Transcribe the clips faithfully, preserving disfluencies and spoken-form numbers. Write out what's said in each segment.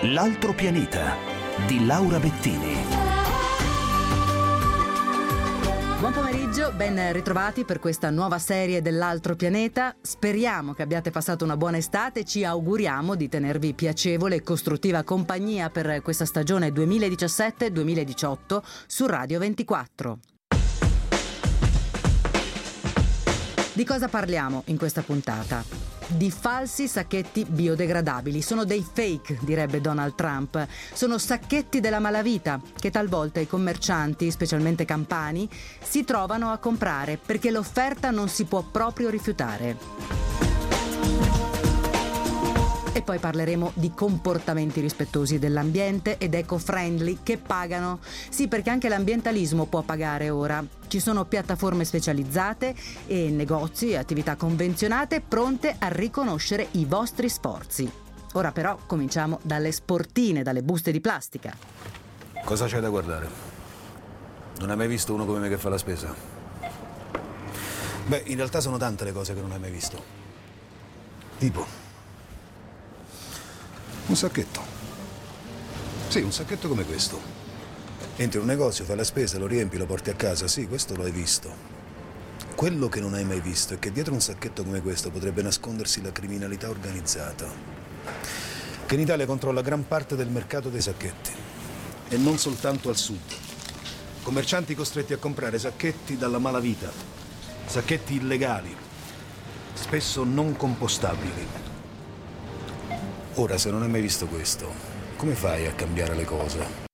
L'altro pianeta di Laura Bettini. Buon pomeriggio, ben ritrovati per questa nuova serie dell'Altro pianeta. Speriamo che abbiate passato una buona estate e ci auguriamo di tenervi piacevole e costruttiva compagnia per questa stagione duemiladiciassette duemiladiciotto su Radio ventiquattro. Di cosa parliamo in questa puntata? Di falsi sacchetti biodegradabili. Sono dei fake, direbbe Donald Trump. Sono sacchetti della malavita che talvolta i commercianti, specialmente campani, si trovano a comprare perché l'offerta non si può proprio rifiutare. E poi parleremo di comportamenti rispettosi dell'ambiente ed eco-friendly che pagano. Sì, perché anche l'ambientalismo può pagare ora. Ci sono piattaforme specializzate e negozi e attività convenzionate pronte a riconoscere i vostri sforzi. Ora però cominciamo dalle sportine, dalle buste di plastica. Cosa c'è da guardare? Non hai mai visto uno come me che fa la spesa? Beh, in realtà sono tante le cose che non hai mai visto. Tipo un sacchetto. Sì, un sacchetto come questo. Entri in un negozio, fai la spesa, lo riempi, lo porti a casa. Sì, questo lo hai visto. Quello che non hai mai visto è che dietro un sacchetto come questo potrebbe nascondersi la criminalità organizzata, che in Italia controlla gran parte del mercato dei sacchetti. E non soltanto al sud. Commercianti costretti a comprare sacchetti dalla malavita. Sacchetti illegali, spesso non compostabili. Ora, se non hai mai visto questo, come fai a cambiare le cose?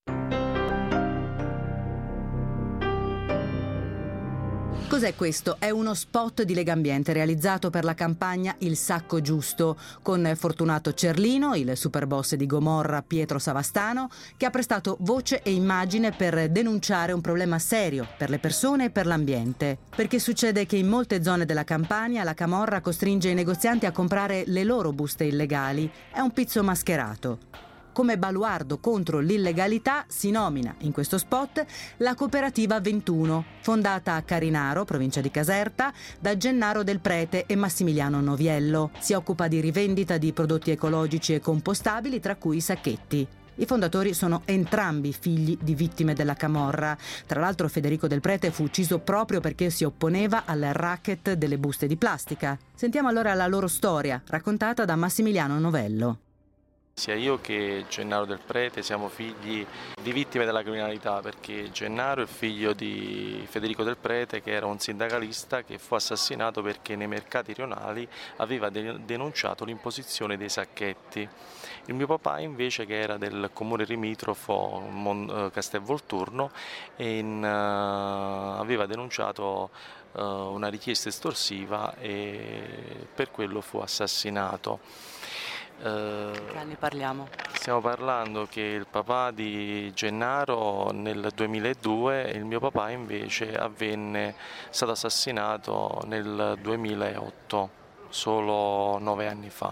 Cos'è questo? È uno spot di Legambiente realizzato per la campagna Il Sacco Giusto con Fortunato Cerlino, il superboss di Gomorra Pietro Savastano, che ha prestato voce e immagine per denunciare un problema serio per le persone e per l'ambiente. Perché succede che in molte zone della Campania la camorra costringe i negozianti a comprare le loro buste illegali. È un pizzo mascherato. Come baluardo contro l'illegalità si nomina in questo spot la Cooperativa ventuno, fondata a Carinaro, provincia di Caserta, da Gennaro Del Prete e Massimiliano Noviello. Si occupa di rivendita di prodotti ecologici e compostabili, tra cui i sacchetti. I fondatori sono entrambi figli di vittime della camorra. Tra l'altro Federico Del Prete fu ucciso proprio perché si opponeva al racket delle buste di plastica. Sentiamo allora la loro storia, raccontata da Massimiliano Novello. Sia io che Gennaro Del Prete siamo figli di vittime della criminalità, perché Gennaro è figlio di Federico Del Prete, che era un sindacalista che fu assassinato perché nei mercati rionali aveva denunciato l'imposizione dei sacchetti. Il mio papà invece, che era del comune limitrofo Castelvolturno, in, uh, aveva denunciato uh, una richiesta estorsiva e per quello fu assassinato. Uh, che anni parliamo? Stiamo parlando che il papà di Gennaro nel duemiladue e il mio papà invece avvenne, è stato assassinato nel duemilaotto, solo nove anni fa.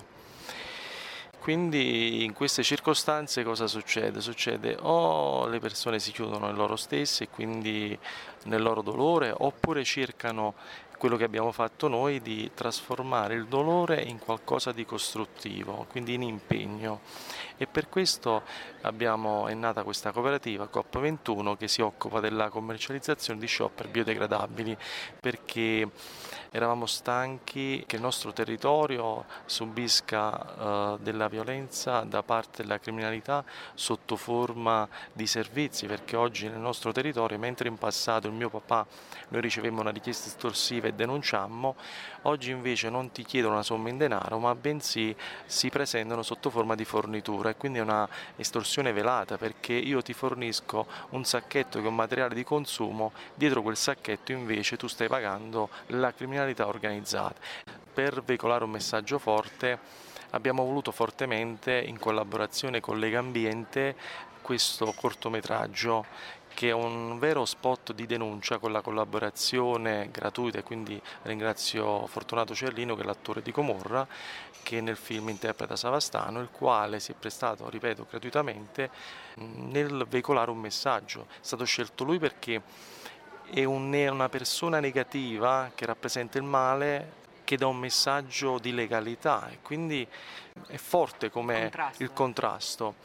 Quindi in queste circostanze cosa succede? Succede o le persone si chiudono in loro stesse e quindi nel loro dolore, oppure cercano quello che abbiamo fatto noi di trasformare il dolore in qualcosa di costruttivo, quindi in impegno. E per questo abbiamo, è nata questa cooperativa Coop ventuno che si occupa della commercializzazione di shopper biodegradabili, perché eravamo stanchi che il nostro territorio subisca uh, della violenza da parte della criminalità sotto forma di servizi, perché oggi nel nostro territorio, mentre in passato il mio papà noi ricevemmo una richiesta estorsiva e denunciammo, oggi invece non ti chiedono una somma in denaro, ma bensì si presentano sotto forma di fornitura, e quindi è una estorsione velata, perché io ti fornisco un sacchetto che è un materiale di consumo, dietro quel sacchetto invece tu stai pagando la criminalità organizzata. Per veicolare un messaggio forte abbiamo voluto fortemente, in collaborazione con Legambiente, questo cortometraggio che è un vero spot di denuncia con la collaborazione gratuita, e quindi ringrazio Fortunato Cerlino, che è l'attore di Gomorra, che nel film interpreta Savastano, il quale si è prestato, ripeto, gratuitamente nel veicolare un messaggio. È stato scelto lui perché è una persona negativa che rappresenta il male, che dà un messaggio di legalità, e quindi è forte come il contrasto.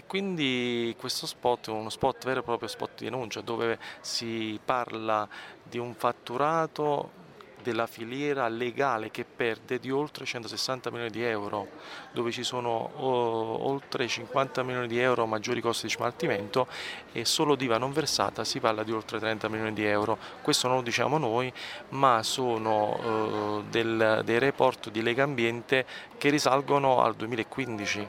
quindi questo spot è uno spot vero e proprio spot di denuncia, dove si parla di un fatturato della filiera legale che perde di oltre centosessanta milioni di euro, dove ci sono oh, oltre cinquanta milioni di euro maggiori costi di smaltimento, e solo d'I V A non versata si parla di oltre trenta milioni di euro. Questo non lo diciamo noi, ma sono eh, del, dei report di Legambiente che risalgono al duemilaquindici.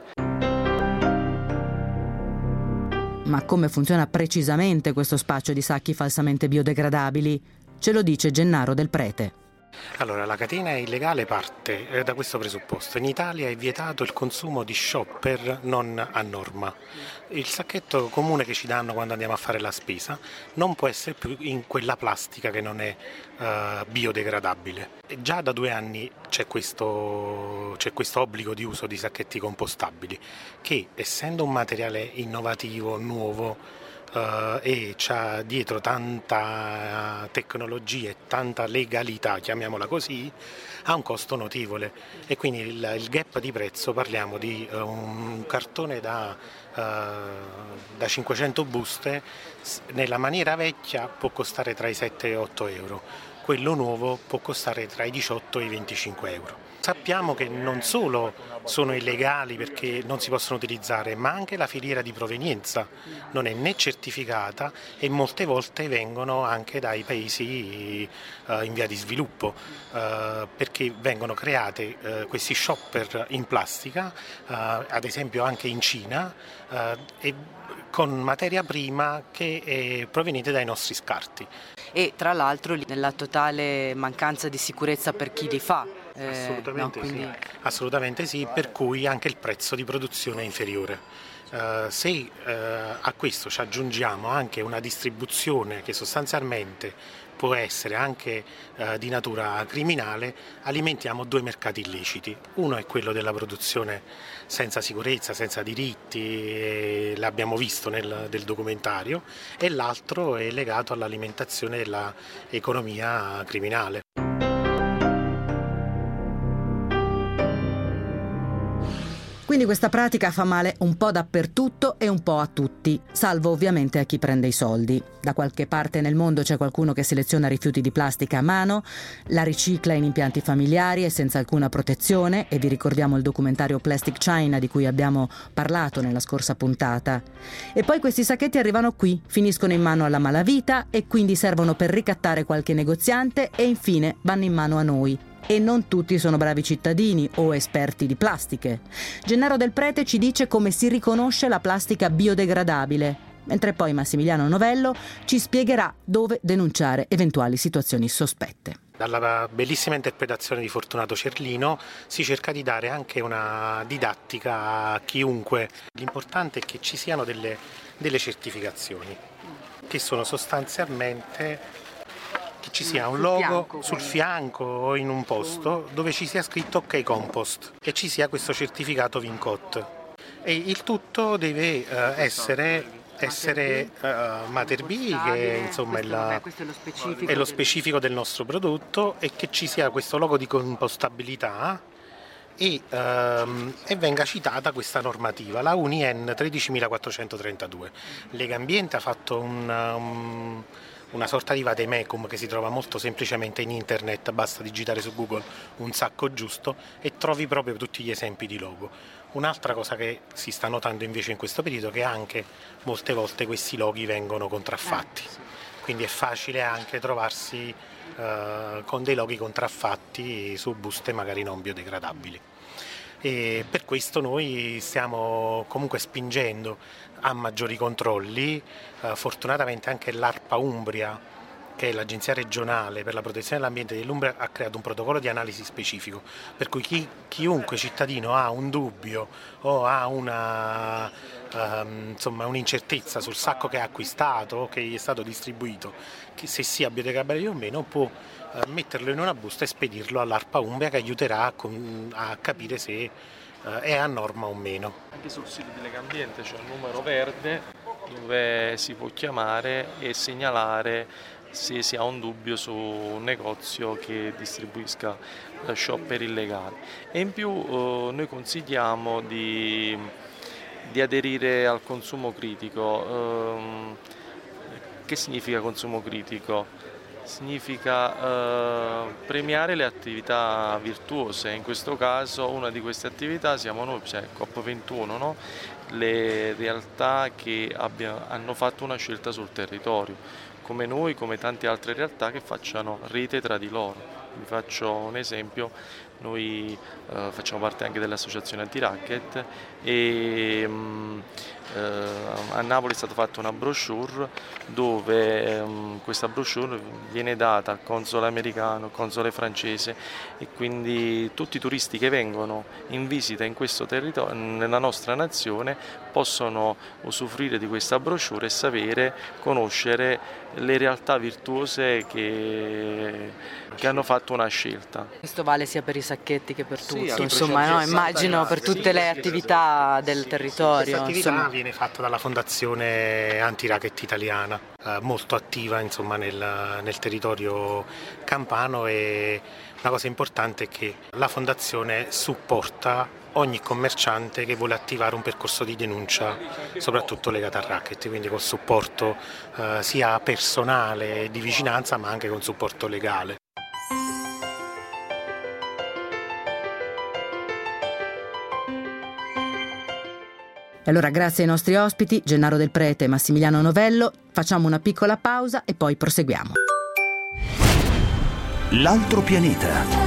Ma come funziona precisamente questo spaccio di sacchi falsamente biodegradabili? Ce lo dice Gennaro Del Prete. Allora, la catena illegale parte eh, da questo presupposto. In Italia è vietato il consumo di shopper non a norma. Il sacchetto comune che ci danno quando andiamo a fare la spesa non può essere più in quella plastica che non è eh, biodegradabile. E già da due anni c'è questo, c'è questo obbligo di uso di sacchetti compostabili che, essendo un materiale innovativo, nuovo, Uh, e c'ha dietro tanta tecnologia e tanta legalità, chiamiamola così, ha un costo notevole, e quindi il, il gap di prezzo, parliamo di uh, un cartone da, uh, da cinquecento buste, nella maniera vecchia può costare tra i sette e otto euro, quello nuovo può costare tra i diciotto e i venticinque euro. Sappiamo che non solo sono illegali perché non si possono utilizzare, ma anche la filiera di provenienza non è né certificata e molte volte vengono anche dai paesi uh, in via di sviluppo, uh, perché vengono create uh, questi shopper in plastica, uh, ad esempio anche in Cina, uh, e con materia prima che è proveniente dai nostri scarti. E tra l'altro nella totale mancanza di sicurezza per chi li fa. Eh, assolutamente, no, quindi... sì. Assolutamente sì, per cui anche il prezzo di produzione è inferiore. Uh, se uh, a questo ci aggiungiamo anche una distribuzione che sostanzialmente può essere anche uh, di natura criminale, alimentiamo due mercati illeciti. Uno è quello della produzione senza sicurezza, senza diritti, l'abbiamo visto nel del documentario, e l'altro è legato all'alimentazione dell'economia criminale. Quindi questa pratica fa male un po' dappertutto e un po' a tutti, salvo ovviamente a chi prende i soldi. Da qualche parte nel mondo c'è qualcuno che seleziona rifiuti di plastica a mano, la ricicla in impianti familiari e senza alcuna protezione, e vi ricordiamo il documentario Plastic China di cui abbiamo parlato nella scorsa puntata. E poi questi sacchetti arrivano qui, finiscono in mano alla malavita e quindi servono per ricattare qualche negoziante e infine vanno in mano a noi. E non tutti sono bravi cittadini o esperti di plastiche. Gennaro Del Prete ci dice come si riconosce la plastica biodegradabile, mentre poi Massimiliano Novello ci spiegherà dove denunciare eventuali situazioni sospette. Dalla bellissima interpretazione di Fortunato Cerlino si cerca di dare anche una didattica a chiunque. L'importante è che ci siano delle, delle certificazioni, che sono sostanzialmente che ci sia un logo sul fianco o in un posto dove ci sia scritto OK Compost e ci sia questo certificato Vincot. E il tutto deve uh, essere, essere uh, Mater B, che insomma è, la, questo è, lo specifico è lo specifico del nostro prodotto, e che ci sia questo logo di compostabilità e, um, e venga citata questa normativa, la U N I N tredicimilaquattrocentotrentadue. Legambiente ha fatto un... un una sorta di vademecum che si trova molto semplicemente in internet, basta digitare su Google un sacco giusto e trovi proprio tutti gli esempi di logo. Un'altra cosa che si sta notando invece in questo periodo è che anche molte volte questi loghi vengono contraffatti, quindi è facile anche trovarsi eh, con dei loghi contraffatti su buste magari non biodegradabili. E per questo noi stiamo comunque spingendo a maggiori controlli. Uh, fortunatamente anche l'ARPA Umbria, che è l'agenzia regionale per la protezione dell'ambiente dell'Umbria, ha creato un protocollo di analisi specifico, per cui chi, chiunque cittadino ha un dubbio o ha una, um, insomma, un'incertezza sul sacco che ha acquistato o che gli è stato distribuito, che se sia biodegradabile o meno, può uh, metterlo in una busta e spedirlo all'ARPA Umbria, che aiuterà a, con, a capire se uh, è a norma o meno. Anche sul sito di Legambiente c'è un numero verde dove si può chiamare e segnalare se si ha un dubbio su un negozio che distribuisca shopper illegali. E in più eh, noi consigliamo di, di aderire al consumo critico. Ehm, che significa consumo critico? Significa eh, premiare le attività virtuose. In questo caso una di queste attività siamo noi, cioè COP ventuno, no? Le realtà che abbia, hanno fatto una scelta sul territorio, come noi, come tante altre realtà che facciano rete tra di loro. Vi faccio un esempio: noi eh, facciamo parte anche dell'associazione anti-racket e mh, eh, a Napoli è stata fatta una brochure dove mh, questa brochure viene data al console americano, al console francese, e quindi tutti i turisti che vengono in visita in questo territorio, nella nostra nazione, possono usufruire di questa brochure e sapere, conoscere le realtà virtuose che, che hanno fatto una scelta. Questo vale sia per i sacchetti che per Sì, tutto, anche insomma, no? Immagino per tutte le attività del territorio. Questa attività Insomma. viene fatta dalla Fondazione Anti-Racket Italiana, eh, molto attiva insomma, nel, nel territorio campano, e una cosa importante è che la Fondazione supporta ogni commerciante che vuole attivare un percorso di denuncia, soprattutto legato al racket, quindi con supporto eh, sia personale di vicinanza ma anche con supporto legale. E allora, grazie ai nostri ospiti, Gennaro Del Prete e Massimiliano Novello, facciamo una piccola pausa e poi proseguiamo. L'altro pianeta.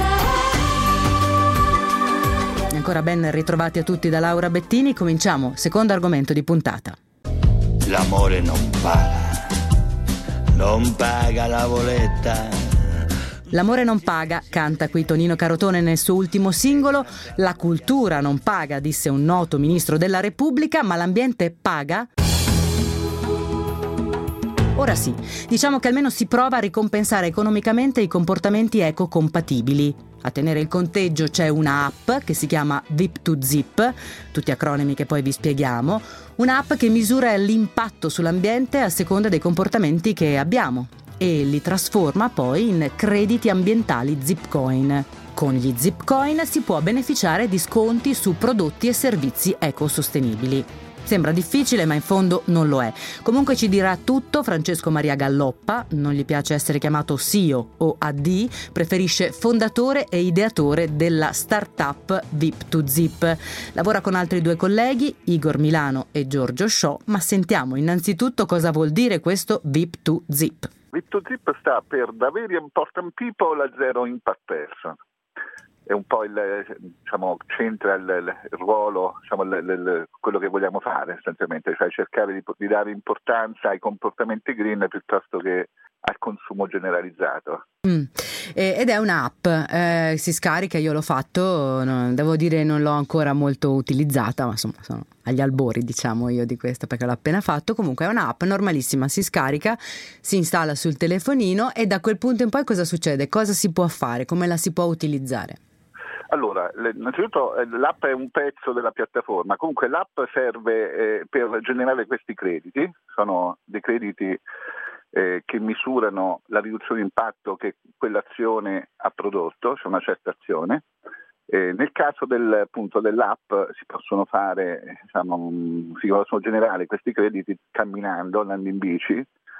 Ancora ben ritrovati a tutti da Laura Bettini. Cominciamo, secondo argomento di puntata. L'amore non paga, non paga la boletta. L'amore non paga, canta qui Tonino Carotone nel suo ultimo singolo. La cultura non paga, disse un noto ministro della Repubblica, ma l'ambiente paga? Ora sì, diciamo che almeno si prova a ricompensare economicamente i comportamenti ecocompatibili. A tenere il conteggio c'è una app che si chiama Zip to Zip, tutti acronimi che poi vi spieghiamo, un'app che misura l'impatto sull'ambiente a seconda dei comportamenti che abbiamo e li trasforma poi in crediti ambientali Zipcoin. Con gli Zipcoin si può beneficiare di sconti su prodotti e servizi ecosostenibili. Sembra difficile, ma in fondo non lo è. Comunque ci dirà tutto Francesco Maria Galloppa, non gli piace essere chiamato C E O o A D, preferisce fondatore e ideatore della startup Zip to Zip. Lavora con altri due colleghi, Igor Milano e Giorgio Sciò, ma sentiamo innanzitutto cosa vuol dire questo Zip to Zip. Zip to Zip sta per The Very Important People a Zero Impact Person. È un po' il, diciamo, centra il, il ruolo, diciamo, il, il, quello che vogliamo fare essenzialmente, cioè cercare di, di dare importanza ai comportamenti green piuttosto che al consumo generalizzato. Mm. Ed è un'app, eh, si scarica, io l'ho fatto, no, devo dire non l'ho ancora molto utilizzata, ma insomma sono agli albori, diciamo io, di questo, perché l'ho appena fatto. Comunque è un'app normalissima, si scarica, si installa sul telefonino e da quel punto in poi cosa succede? Cosa si può fare? Come la si può utilizzare? Allora, innanzitutto l'app è un pezzo della piattaforma, comunque l'app serve eh, per generare questi crediti, sono dei crediti eh, che misurano la riduzione di impatto che quell'azione ha prodotto, cioè una certa azione. Eh, nel caso del, appunto, dell'app si possono fare, diciamo, si possono generare questi crediti camminando, andando in bici,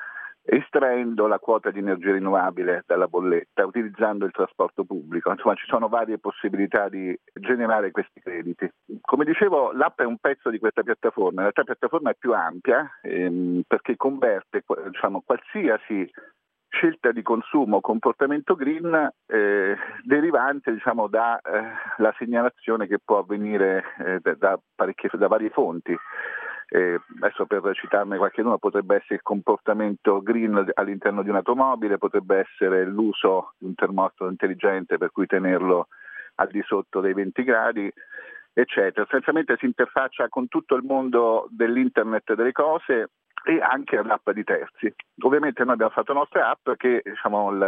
estraendo la quota di energia rinnovabile dalla bolletta, utilizzando il trasporto pubblico. Insomma, ci sono varie possibilità di generare questi crediti. Come dicevo, l'app è un pezzo di questa piattaforma. In realtà la piattaforma è più ampia ehm, perché converte, diciamo, qualsiasi scelta di consumo o comportamento green eh, derivante, diciamo, da eh, la segnalazione che può avvenire eh, da, da, parecchie, da varie fonti. Eh, adesso per citarne qualcuno, potrebbe essere il comportamento green all'interno di un'automobile, potrebbe essere l'uso di un termostato intelligente per cui tenerlo al di sotto dei venti gradi, eccetera. Essenzialmente si interfaccia con tutto il mondo dell'internet delle cose e anche all'app di terzi. Ovviamente noi abbiamo fatto la nostra app che, diciamo, il,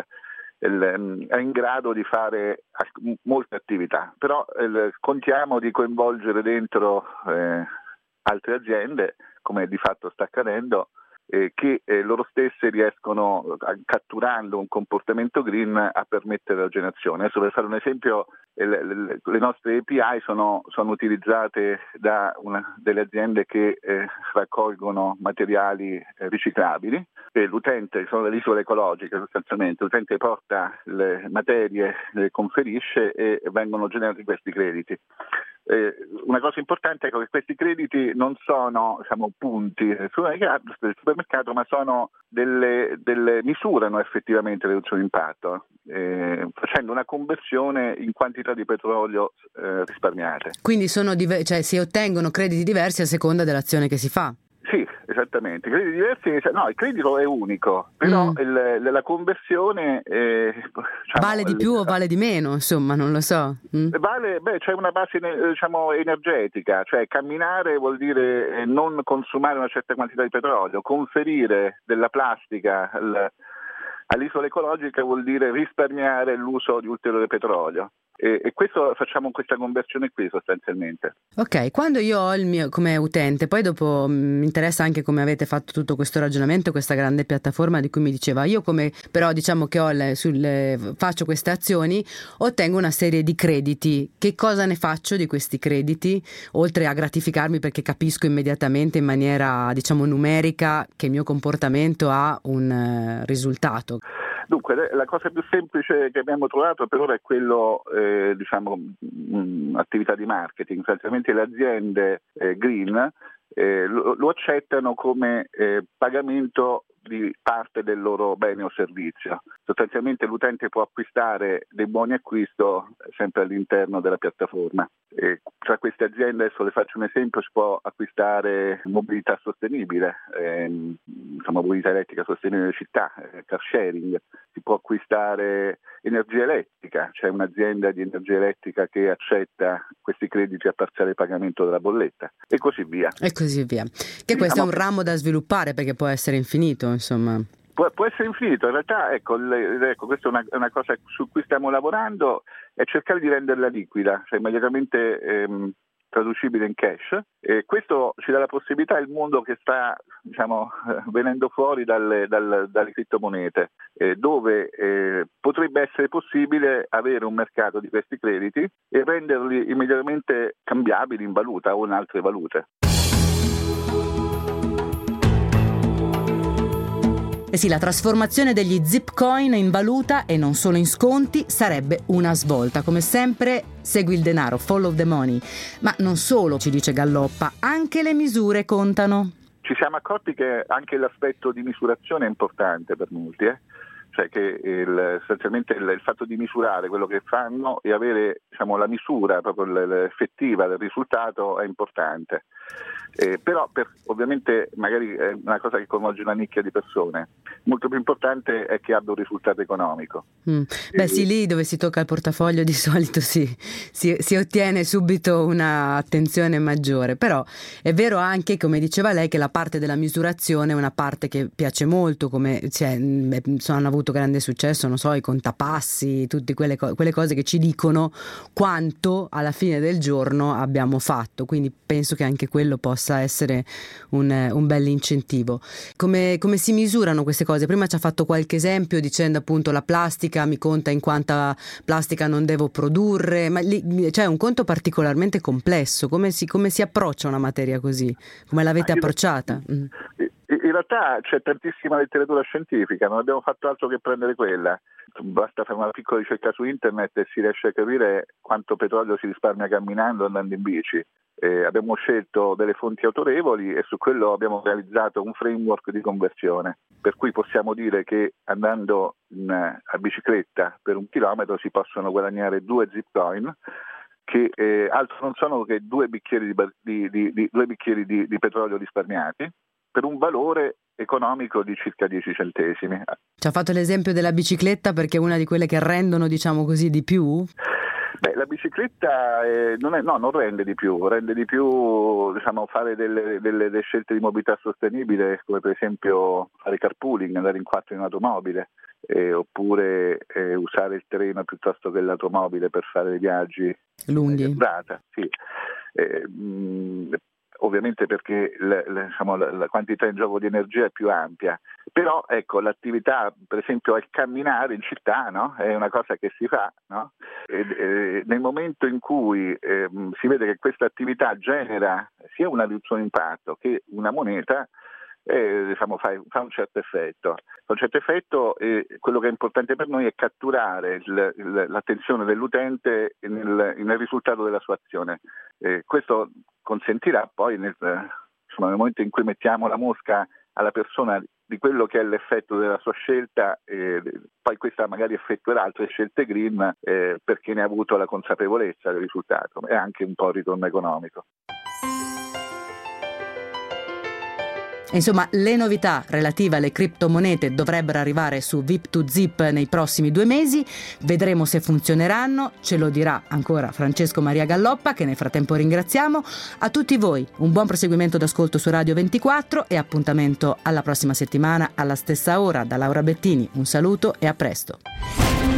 il, è in grado di fare molte attività, però il, contiamo di coinvolgere dentro eh, altre aziende, come di fatto sta accadendo, eh, che eh, loro stesse riescono, a, catturando un comportamento green, a permettere la generazione. Adesso, per fare un esempio, eh, le, le nostre A P I sono, sono utilizzate da una, delle aziende che eh, raccolgono materiali eh, riciclabili, e l'utente, sono delle isole ecologiche sostanzialmente, l'utente porta le materie, le conferisce e vengono generati questi crediti. Eh, una cosa importante è che questi crediti non sono, diciamo, punti del supermercato, ma sono delle, delle misurano effettivamente la riduzione di impatto, eh, facendo una conversione in quantità di petrolio eh, risparmiate. Quindi sono diver- cioè, si ottengono crediti diversi a seconda dell'azione che si fa. Sì, esattamente. I crediti diversi, no, il credito è unico, però Mm. il, la conversione eh, diciamo, Vale di più o vale di meno, insomma, non lo so. Mm. Vale, beh, c'è una base, diciamo, energetica, cioè camminare vuol dire non consumare una certa quantità di petrolio, conferire della plastica al, all'isola ecologica vuol dire risparmiare l'uso di ulteriore petrolio. E, e questo facciamo questa conversione qui sostanzialmente. Ok, quando io ho il mio come utente, poi dopo mi interessa anche come avete fatto tutto questo ragionamento, questa grande piattaforma di cui mi diceva, io come però diciamo che ho le, sulle, faccio queste azioni, ottengo una serie di crediti. Che cosa ne faccio di questi crediti? Oltre a gratificarmi perché capisco immediatamente in maniera diciamo numerica che il mio comportamento ha un eh, risultato. Dunque, la cosa più semplice che abbiamo trovato per ora è quello, eh, diciamo, mh, attività di marketing. Sostanzialmente le aziende eh, green eh, lo, lo accettano come eh, pagamento di parte del loro bene o servizio. Sostanzialmente l'utente può acquistare dei buoni acquisto sempre all'interno della piattaforma. E tra queste aziende, adesso le faccio un esempio, si può acquistare mobilità sostenibile, ehm, insomma, mobilità elettrica sostenibile nelle città, eh, car sharing, si può acquistare energia elettrica, c'è un'azienda di energia elettrica che accetta questi crediti a parziale pagamento della bolletta e così via. E così via. Che Quindi, questo è un diciamo, ramo da sviluppare perché può essere infinito, insomma. Può, può essere infinito, in realtà ecco, le, ecco questa è una, una cosa su cui stiamo lavorando, è cercare di renderla liquida, cioè immediatamente ehm, traducibile in cash, e questo ci dà la possibilità, il mondo che sta, diciamo, eh, venendo fuori dalle, dalle, dalle criptomonete, eh, dove eh, potrebbe essere possibile avere un mercato di questi crediti e renderli immediatamente cambiabili in valuta o in altre valute. Eh sì, la trasformazione degli Zipcoin in valuta e non solo in sconti sarebbe una svolta. Come sempre, segui il denaro, follow the money. Ma non solo, ci dice Galloppa, anche le misure contano. Ci siamo accorti che anche l'aspetto di misurazione è importante per molti, eh? Cioè che il, essenzialmente il, il fatto di misurare quello che fanno e avere, diciamo, la misura proprio l'effettiva del risultato è importante. Eh, però per, ovviamente magari è una cosa che coinvolge una nicchia di persone. Molto più importante è che abbia un risultato economico. Mm. Beh e... sì, lì dove si tocca il portafoglio di solito si, si, si ottiene subito un'attenzione maggiore, però è vero anche, come diceva lei, che la parte della misurazione è una parte che piace molto, come cioè, hanno avuto grande successo, non so, i contapassi, tutte quelle, co- quelle cose che ci dicono quanto alla fine del giorno abbiamo fatto, quindi penso che anche quello possa essere un, un bel incentivo. Come, come si misurano queste cose? Prima ci ha fatto qualche esempio dicendo appunto la plastica mi conta in quanta plastica non devo produrre, ma lì c'è un conto particolarmente complesso. Come si, come si approccia una materia così? Come l'avete approcciata? Mm. In realtà c'è tantissima letteratura scientifica, non abbiamo fatto altro che prendere quella. Basta fare una piccola ricerca su internet e si riesce a capire quanto petrolio si risparmia camminando, andando in bici. Eh, abbiamo scelto delle fonti autorevoli e su quello abbiamo realizzato un framework di conversione, per cui possiamo dire che andando in, a bicicletta per un chilometro si possono guadagnare due Zipcoin, che eh, altro non sono che due bicchieri, di, di, di, due bicchieri di, di petrolio risparmiati, per un valore economico di circa dieci centesimi. Ci ha fatto l'esempio della bicicletta perché è una di quelle che rendono, diciamo così, di più? Beh, la bicicletta eh, non, è, no, non rende di più, rende di più, diciamo, fare delle, delle, delle scelte di mobilità sostenibile, come per esempio fare carpooling, andare in quattro in automobile, eh, oppure eh, usare il treno piuttosto che l'automobile per fare dei viaggi lunghi. Data, sì. eh, mh, ovviamente perché le, le, diciamo, la, la quantità in gioco di energia è più ampia, però ecco, l'attività per esempio al camminare in città, no? È una cosa che si fa, no? E, e, nel momento in cui eh, si vede che questa attività genera sia una riduzione di impatto che una moneta, eh, diciamo, fa, fa un certo effetto. Fa un certo effetto e quello che è importante per noi è catturare il, il, l'attenzione dell'utente nel, nel risultato della sua azione. Eh, questo consentirà poi nel, insomma, nel momento in cui mettiamo la mosca alla persona di quello che è l'effetto della sua scelta, eh, poi questa magari effettuerà altre scelte green eh, perché ne ha avuto la consapevolezza del risultato e anche un po' il ritorno economico. Insomma, le novità relative alle criptomonete dovrebbero arrivare su V I P to Zip nei prossimi due mesi. Vedremo se funzioneranno, ce lo dirà ancora Francesco Maria Galloppa, che nel frattempo ringraziamo. A tutti voi un buon proseguimento d'ascolto su Radio ventiquattro e appuntamento alla prossima settimana alla stessa ora. Da Laura Bettini un saluto e a presto.